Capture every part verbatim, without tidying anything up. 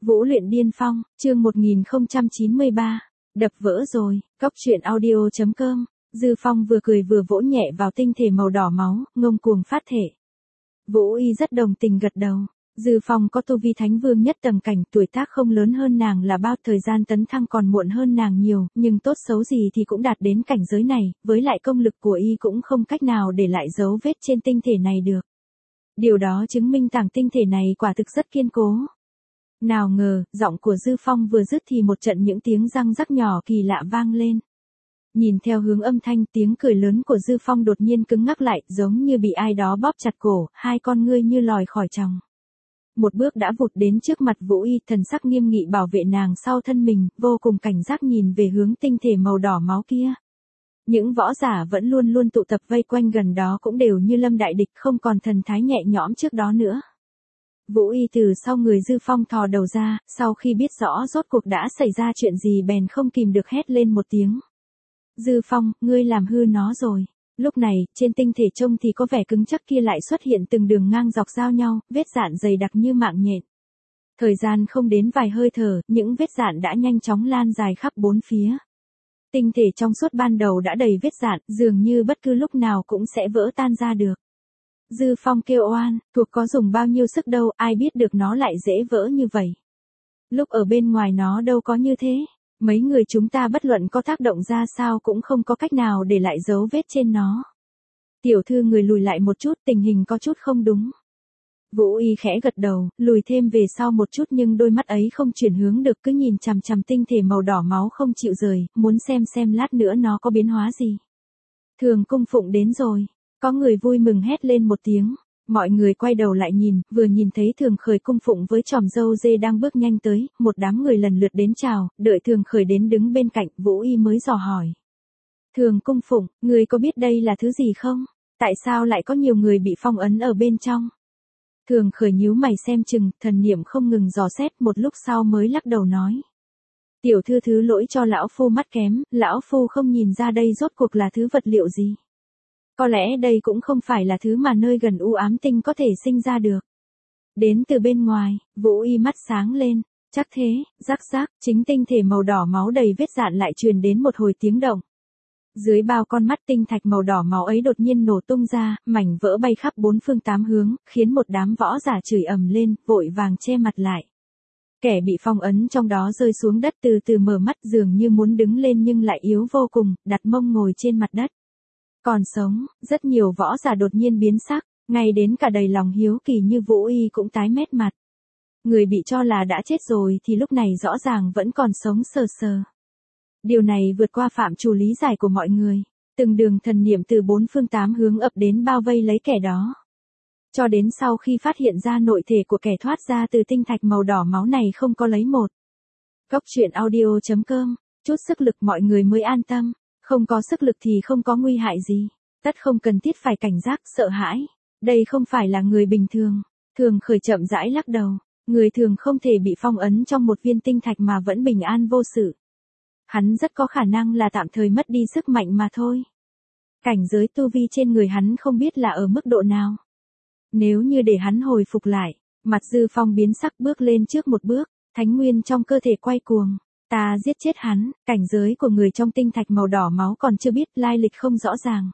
Vũ luyện điên phong, chương một nghìn không trăm chín mươi ba. Đập vỡ rồi, cóc truyện audio chấm com. Dư Phong vừa cười vừa vỗ nhẹ vào tinh thể màu đỏ máu, ngông cuồng phát thể. Vũ Y rất đồng tình gật đầu. Dư Phong có tu vi thánh vương nhất tầng cảnh, tuổi tác không lớn hơn nàng là bao, thời gian tấn thăng còn muộn hơn nàng nhiều, nhưng tốt xấu gì thì cũng đạt đến cảnh giới này, với lại công lực của y cũng không cách nào để lại dấu vết trên tinh thể này được. Điều đó chứng minh tảng tinh thể này quả thực rất kiên cố. Nào ngờ, giọng của Dư Phong vừa dứt thì một trận những tiếng răng rắc nhỏ kỳ lạ vang lên. Nhìn theo hướng âm thanh, tiếng cười lớn của Dư Phong đột nhiên cứng ngắc lại, giống như bị ai đó bóp chặt cổ, hai con ngươi như lòi khỏi tròng. Một bước đã vụt đến trước mặt Vũ Y, thần sắc nghiêm nghị bảo vệ nàng sau thân mình, vô cùng cảnh giác nhìn về hướng tinh thể màu đỏ máu kia. Những võ giả vẫn luôn luôn tụ tập vây quanh gần đó cũng đều như lâm đại địch, không còn thần thái nhẹ nhõm trước đó nữa. Vũ Y từ sau người Dư Phong thò đầu ra, sau khi biết rõ rốt cuộc đã xảy ra chuyện gì bèn không kìm được hét lên một tiếng. Dư Phong, ngươi làm hư nó rồi. Lúc này, trên tinh thể trông thì có vẻ cứng chắc kia lại xuất hiện từng đường ngang dọc giao nhau, vết dạn dày đặc như mạng nhện. Thời gian không đến vài hơi thở, những vết dạn đã nhanh chóng lan dài khắp bốn phía. Tinh thể trong suốt ban đầu đã đầy vết dạn, dường như bất cứ lúc nào cũng sẽ vỡ tan ra được. Dư Phong kêu oan, thuộc có dùng bao nhiêu sức đâu, ai biết được nó lại dễ vỡ như vậy. Lúc ở bên ngoài nó đâu có như thế, mấy người chúng ta bất luận có tác động ra sao cũng không có cách nào để lại dấu vết trên nó. Tiểu thư người lùi lại một chút, tình hình có chút không đúng. Vũ Y khẽ gật đầu, lùi thêm về sau một chút nhưng đôi mắt ấy không chuyển hướng được, cứ nhìn chằm chằm tinh thể màu đỏ máu không chịu rời, muốn xem xem lát nữa nó có biến hóa gì. Thường cung phụng đến rồi. Có người vui mừng hét lên một tiếng, mọi người quay đầu lại nhìn, vừa nhìn thấy Thường Khởi cung phụng với chòm râu dê đang bước nhanh tới, một đám người lần lượt đến chào, đợi Thường Khởi đến đứng bên cạnh, Vũ Y mới dò hỏi. Thường cung phụng, người có biết đây là thứ gì không? Tại sao lại có nhiều người bị phong ấn ở bên trong? Thường Khởi nhíu mày xem chừng, thần niệm không ngừng dò xét, một lúc sau mới lắc đầu nói. Tiểu thư thứ lỗi cho lão phu mắt kém, lão phu không nhìn ra đây rốt cuộc là thứ vật liệu gì. Có lẽ đây cũng không phải là thứ mà nơi gần u ám tinh có thể sinh ra được. Đến từ bên ngoài, Vũ Y mắt sáng lên, chắc thế, rắc rắc, chính tinh thể màu đỏ máu đầy vết dạn lại truyền đến một hồi tiếng động. Dưới bao con mắt tinh thạch màu đỏ máu ấy đột nhiên nổ tung ra, mảnh vỡ bay khắp bốn phương tám hướng, khiến một đám võ giả chửi ầm lên, vội vàng che mặt lại. Kẻ bị phong ấn trong đó rơi xuống đất từ từ mở mắt dường như muốn đứng lên nhưng lại yếu vô cùng, đặt mông ngồi trên mặt đất. Còn sống, rất nhiều võ giả đột nhiên biến sắc, ngay đến cả đầy lòng hiếu kỳ như Vũ Y cũng tái mét mặt. Người bị cho là đã chết rồi thì lúc này rõ ràng vẫn còn sống sờ sờ. Điều này vượt qua phạm trù lý giải của mọi người. Từng đường thần niệm từ bốn phương tám hướng ập đến bao vây lấy kẻ đó. Cho đến sau khi phát hiện ra nội thể của kẻ thoát ra từ tinh thạch màu đỏ máu này không có lấy một. Cóc truyện audio chấm com, chút sức lực mọi người mới an tâm. Không có sức lực thì không có nguy hại gì. Tất không cần thiết phải cảnh giác, sợ hãi. Đây không phải là người bình thường. Thường Khởi chậm rãi lắc đầu. Người thường không thể bị phong ấn trong một viên tinh thạch mà vẫn bình an vô sự. Hắn rất có khả năng là tạm thời mất đi sức mạnh mà thôi. Cảnh giới tu vi trên người hắn không biết là ở mức độ nào. Nếu như để hắn hồi phục lại, mặt Dư Phong biến sắc bước lên trước một bước, thánh nguyên trong cơ thể quay cuồng. Ta giết chết hắn, cảnh giới của người trong tinh thạch màu đỏ máu còn chưa biết, lai lịch không rõ ràng.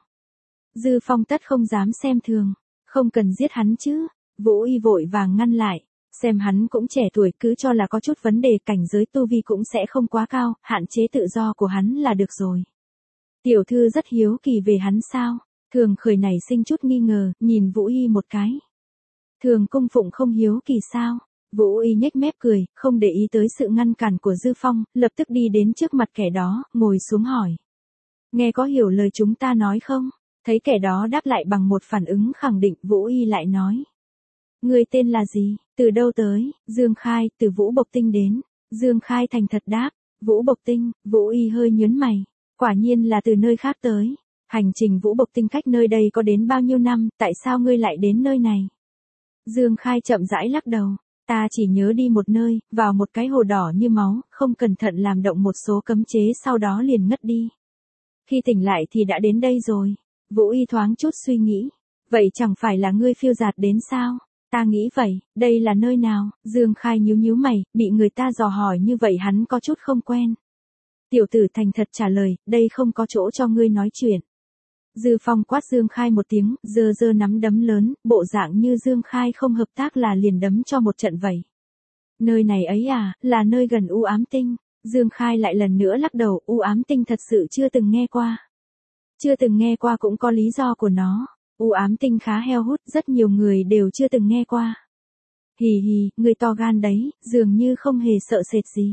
Dư Phong tất không dám xem thường, không cần giết hắn chứ. Vũ Y vội vàng ngăn lại, xem hắn cũng trẻ tuổi, cứ cho là có chút vấn đề, cảnh giới tu vi cũng sẽ không quá cao, hạn chế tự do của hắn là được rồi. Tiểu thư rất hiếu kỳ về hắn sao? Thường Khởi nảy sinh chút nghi ngờ, nhìn Vũ Y một cái. Thường cung phụng không hiếu kỳ sao? Vũ Y nhếch mép cười, không để ý tới sự ngăn cản của Dư Phong, lập tức đi đến trước mặt kẻ đó, ngồi xuống hỏi. Nghe có hiểu lời chúng ta nói không? Thấy kẻ đó đáp lại bằng một phản ứng khẳng định, Vũ Y lại nói. Người tên là gì, từ đâu tới? Dương Khai, từ Vũ Bộc Tinh đến. Dương Khai thành thật đáp, Vũ Bộc Tinh. Vũ Y hơi nhớn mày, quả nhiên là từ nơi khác tới. Hành trình Vũ Bộc Tinh cách nơi đây có đến bao nhiêu năm, tại sao ngươi lại đến nơi này? Dương Khai chậm rãi lắc đầu. Ta chỉ nhớ đi một nơi, vào một cái hồ đỏ như máu, không cẩn thận làm động một số cấm chế sau đó liền ngất đi. Khi tỉnh lại thì đã đến đây rồi. Vũ Y thoáng chút suy nghĩ. Vậy chẳng phải là ngươi phiêu dạt đến sao? Ta nghĩ vậy, đây là nơi nào? Dương Khai nhíu nhíu mày, bị người ta dò hỏi như vậy hắn có chút không quen. Tiểu tử thành thật trả lời, đây không có chỗ cho ngươi nói chuyện. Dư Phong quát Dương Khai một tiếng, giơ giơ nắm đấm lớn, bộ dạng như Dương Khai không hợp tác là liền đấm cho một trận vậy. Nơi này ấy à, là nơi gần U Ám Tinh. Dương Khai lại lần nữa lắc đầu, U Ám Tinh thật sự chưa từng nghe qua. Chưa từng nghe qua cũng có lý do của nó. U Ám Tinh khá heo hút, rất nhiều người đều chưa từng nghe qua. Hì hì, người to gan đấy, dường như không hề sợ sệt gì.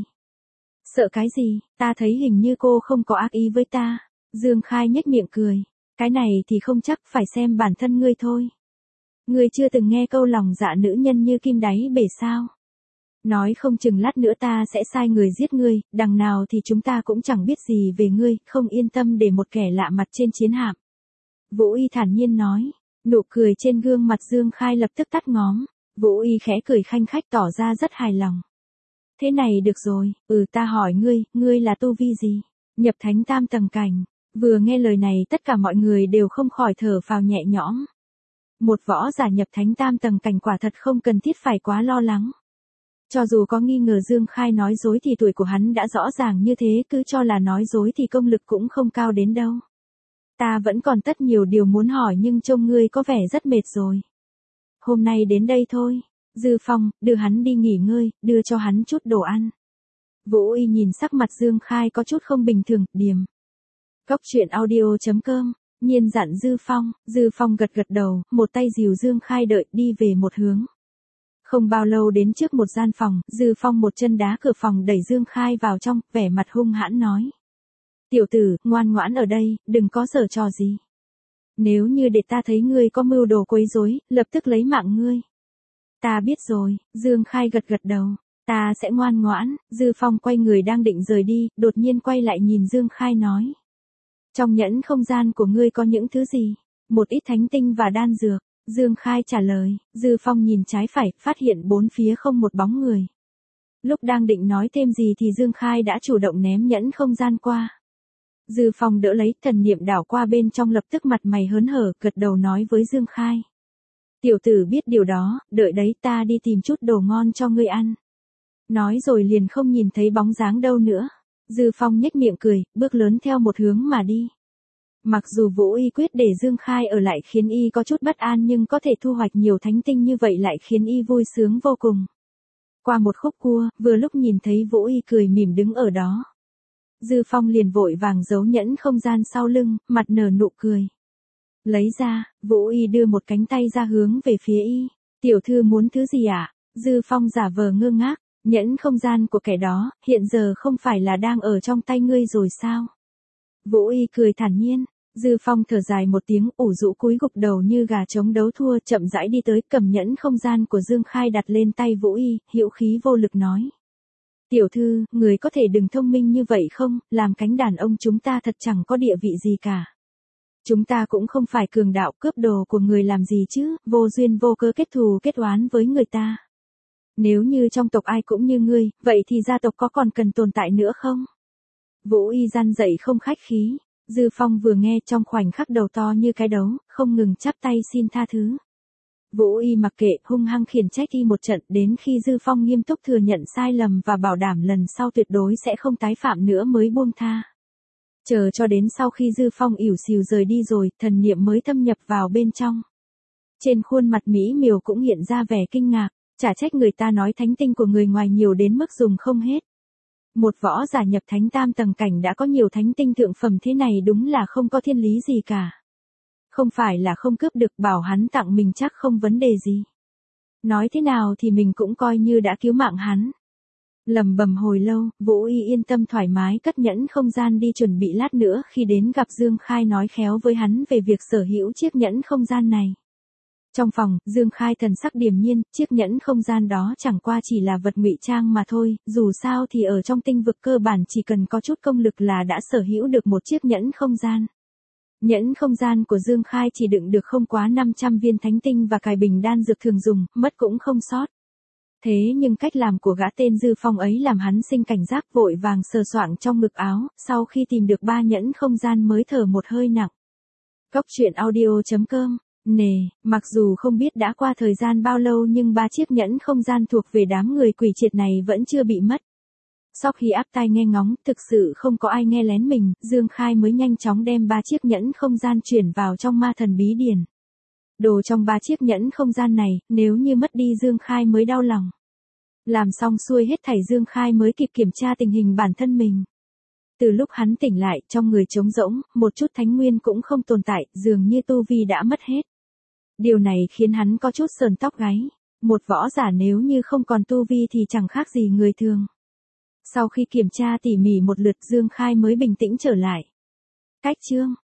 Sợ cái gì, ta thấy hình như cô không có ác ý với ta. Dương Khai nhếch miệng cười. Cái này thì không chắc, phải xem bản thân ngươi thôi. Ngươi chưa từng nghe câu lòng dạ nữ nhân như kim đáy bể sao? Nói không chừng lát nữa ta sẽ sai người giết ngươi, đằng nào thì chúng ta cũng chẳng biết gì về ngươi, không yên tâm để một kẻ lạ mặt trên chiến hạm. Vũ Y thản nhiên nói, nụ cười trên gương mặt Dương Khai lập tức tắt ngóm. Vũ Y khẽ cười khanh khách tỏ ra rất hài lòng. Thế này được rồi, ừ ta hỏi ngươi, ngươi là tu vi gì? Nhập thánh tam tầng cảnh. Vừa nghe lời này tất cả mọi người đều không khỏi thở phào nhẹ nhõm. Một võ giả nhập thánh tam tầng cảnh quả thật không cần thiết phải quá lo lắng. Cho dù có nghi ngờ Dương Khai nói dối thì tuổi của hắn đã rõ ràng như thế, cứ cho là nói dối thì công lực cũng không cao đến đâu. Ta vẫn còn tất nhiều điều muốn hỏi nhưng trông ngươi có vẻ rất mệt rồi. Hôm nay đến đây thôi. Dư Phong, đưa hắn đi nghỉ ngơi, đưa cho hắn chút đồ ăn. Vũ Y nhìn sắc mặt Dương Khai có chút không bình thường, điềm. Góc truyện audio chấm com, nhiên dặn Dư Phong, Dư Phong gật gật đầu, một tay dìu Dương Khai đợi đi về một hướng. Không bao lâu đến trước một gian phòng, Dư Phong một chân đá cửa phòng đẩy Dương Khai vào trong, vẻ mặt hung hãn nói. Tiểu tử, ngoan ngoãn ở đây, đừng có giở trò gì. Nếu như để ta thấy ngươi có mưu đồ quấy rối, lập tức lấy mạng ngươi. Ta biết rồi, Dương Khai gật gật đầu, ta sẽ ngoan ngoãn. Dư Phong quay người đang định rời đi, đột nhiên quay lại nhìn Dương Khai nói. Trong nhẫn không gian của ngươi có những thứ gì? Một ít thánh tinh và đan dược. Dương Khai trả lời, Dư Phong nhìn trái phải, phát hiện bốn phía không một bóng người. Lúc đang định nói thêm gì thì Dương Khai đã chủ động ném nhẫn không gian qua. Dư Phong đỡ lấy, thần niệm đảo qua bên trong lập tức mặt mày hớn hở, gật đầu nói với Dương Khai. Tiểu tử biết điều đó, đợi đấy ta đi tìm chút đồ ngon cho ngươi ăn. Nói rồi liền không nhìn thấy bóng dáng đâu nữa. Dư Phong nhếch miệng cười, bước lớn theo một hướng mà đi. Mặc dù Vũ Y quyết để Dương Khai ở lại khiến y có chút bất an nhưng có thể thu hoạch nhiều thánh tinh như vậy lại khiến y vui sướng vô cùng. Qua một khúc cua, vừa lúc nhìn thấy Vũ Y cười mỉm đứng ở đó. Dư Phong liền vội vàng giấu nhẫn không gian sau lưng, mặt nở nụ cười. Lấy ra, Vũ Y đưa một cánh tay ra hướng về phía y. Tiểu thư muốn thứ gì ạ? À? Dư Phong giả vờ ngơ ngác, nhẫn không gian của kẻ đó, hiện giờ không phải là đang ở trong tay ngươi rồi sao? Vũ Y cười thản nhiên. Dư Phong thở dài một tiếng, ủ rũ cúi gục đầu như gà trống đấu thua, chậm rãi đi tới, cầm nhẫn không gian của Dương Khai đặt lên tay Vũ Y, hữu khí vô lực nói. Tiểu thư, người có thể đừng thông minh như vậy không, làm cánh đàn ông chúng ta thật chẳng có địa vị gì cả. Chúng ta cũng không phải cường đạo, cướp đồ của người làm gì chứ, vô duyên vô cớ kết thù kết oán với người ta. Nếu như trong tộc ai cũng như ngươi, vậy thì gia tộc có còn cần tồn tại nữa không? Vũ Y răn dậy không khách khí. Dư Phong vừa nghe trong khoảnh khắc đầu to như cái đấu, không ngừng chắp tay xin tha thứ. Vũ Y mặc kệ, hung hăng khiển trách y một trận, đến khi Dư Phong nghiêm túc thừa nhận sai lầm và bảo đảm lần sau tuyệt đối sẽ không tái phạm nữa mới buông tha. Chờ cho đến sau khi Dư Phong ỉu xìu rời đi rồi, thần niệm mới thâm nhập vào bên trong. Trên khuôn mặt mỹ miều cũng hiện ra vẻ kinh ngạc, chả trách người ta nói thánh tinh của người ngoài nhiều đến mức dùng không hết. Một võ giả nhập thánh tam tầng cảnh đã có nhiều thánh tinh thượng phẩm thế này đúng là không có thiên lý gì cả. Không phải là không cướp được, bảo hắn tặng mình chắc không vấn đề gì. Nói thế nào thì mình cũng coi như đã cứu mạng hắn. Lầm bầm hồi lâu, Vũ Y yên tâm thoải mái cất nhẫn không gian đi chuẩn bị lát nữa khi đến gặp Dương Khai nói khéo với hắn về việc sở hữu chiếc nhẫn không gian này. Trong phòng, Dương Khai thần sắc điềm nhiên, chiếc nhẫn không gian đó chẳng qua chỉ là vật ngụy trang mà thôi, dù sao thì ở trong tinh vực cơ bản chỉ cần có chút công lực là đã sở hữu được một chiếc nhẫn không gian. Nhẫn không gian của Dương Khai chỉ đựng được không quá năm trăm viên thánh tinh và cài bình đan dược thường dùng, mất cũng không sót. Thế nhưng cách làm của gã tên Dư Phong ấy làm hắn sinh cảnh giác, vội vàng sờ soạng trong ngực áo, sau khi tìm được ba nhẫn không gian mới thở một hơi nặng. Góc truyện audio chấm com nề, mặc dù không biết đã qua thời gian bao lâu nhưng ba chiếc nhẫn không gian thuộc về đám người quỷ triệt này vẫn chưa bị mất. Sau khi áp tai nghe ngóng, thực sự không có ai nghe lén mình, Dương Khai mới nhanh chóng đem ba chiếc nhẫn không gian chuyển vào trong ma thần bí điển. Đồ trong ba chiếc nhẫn không gian này, nếu như mất đi Dương Khai mới đau lòng. Làm xong xuôi hết thảy Dương Khai mới kịp kiểm tra tình hình bản thân mình. Từ lúc hắn tỉnh lại, trong người trống rỗng, một chút thánh nguyên cũng không tồn tại, dường như tu vi đã mất hết. Điều này khiến hắn có chút sờn tóc gáy. Một võ giả nếu như không còn tu vi thì chẳng khác gì người thường. Sau khi kiểm tra tỉ mỉ một lượt Dương Khai mới bình tĩnh trở lại. Cách chương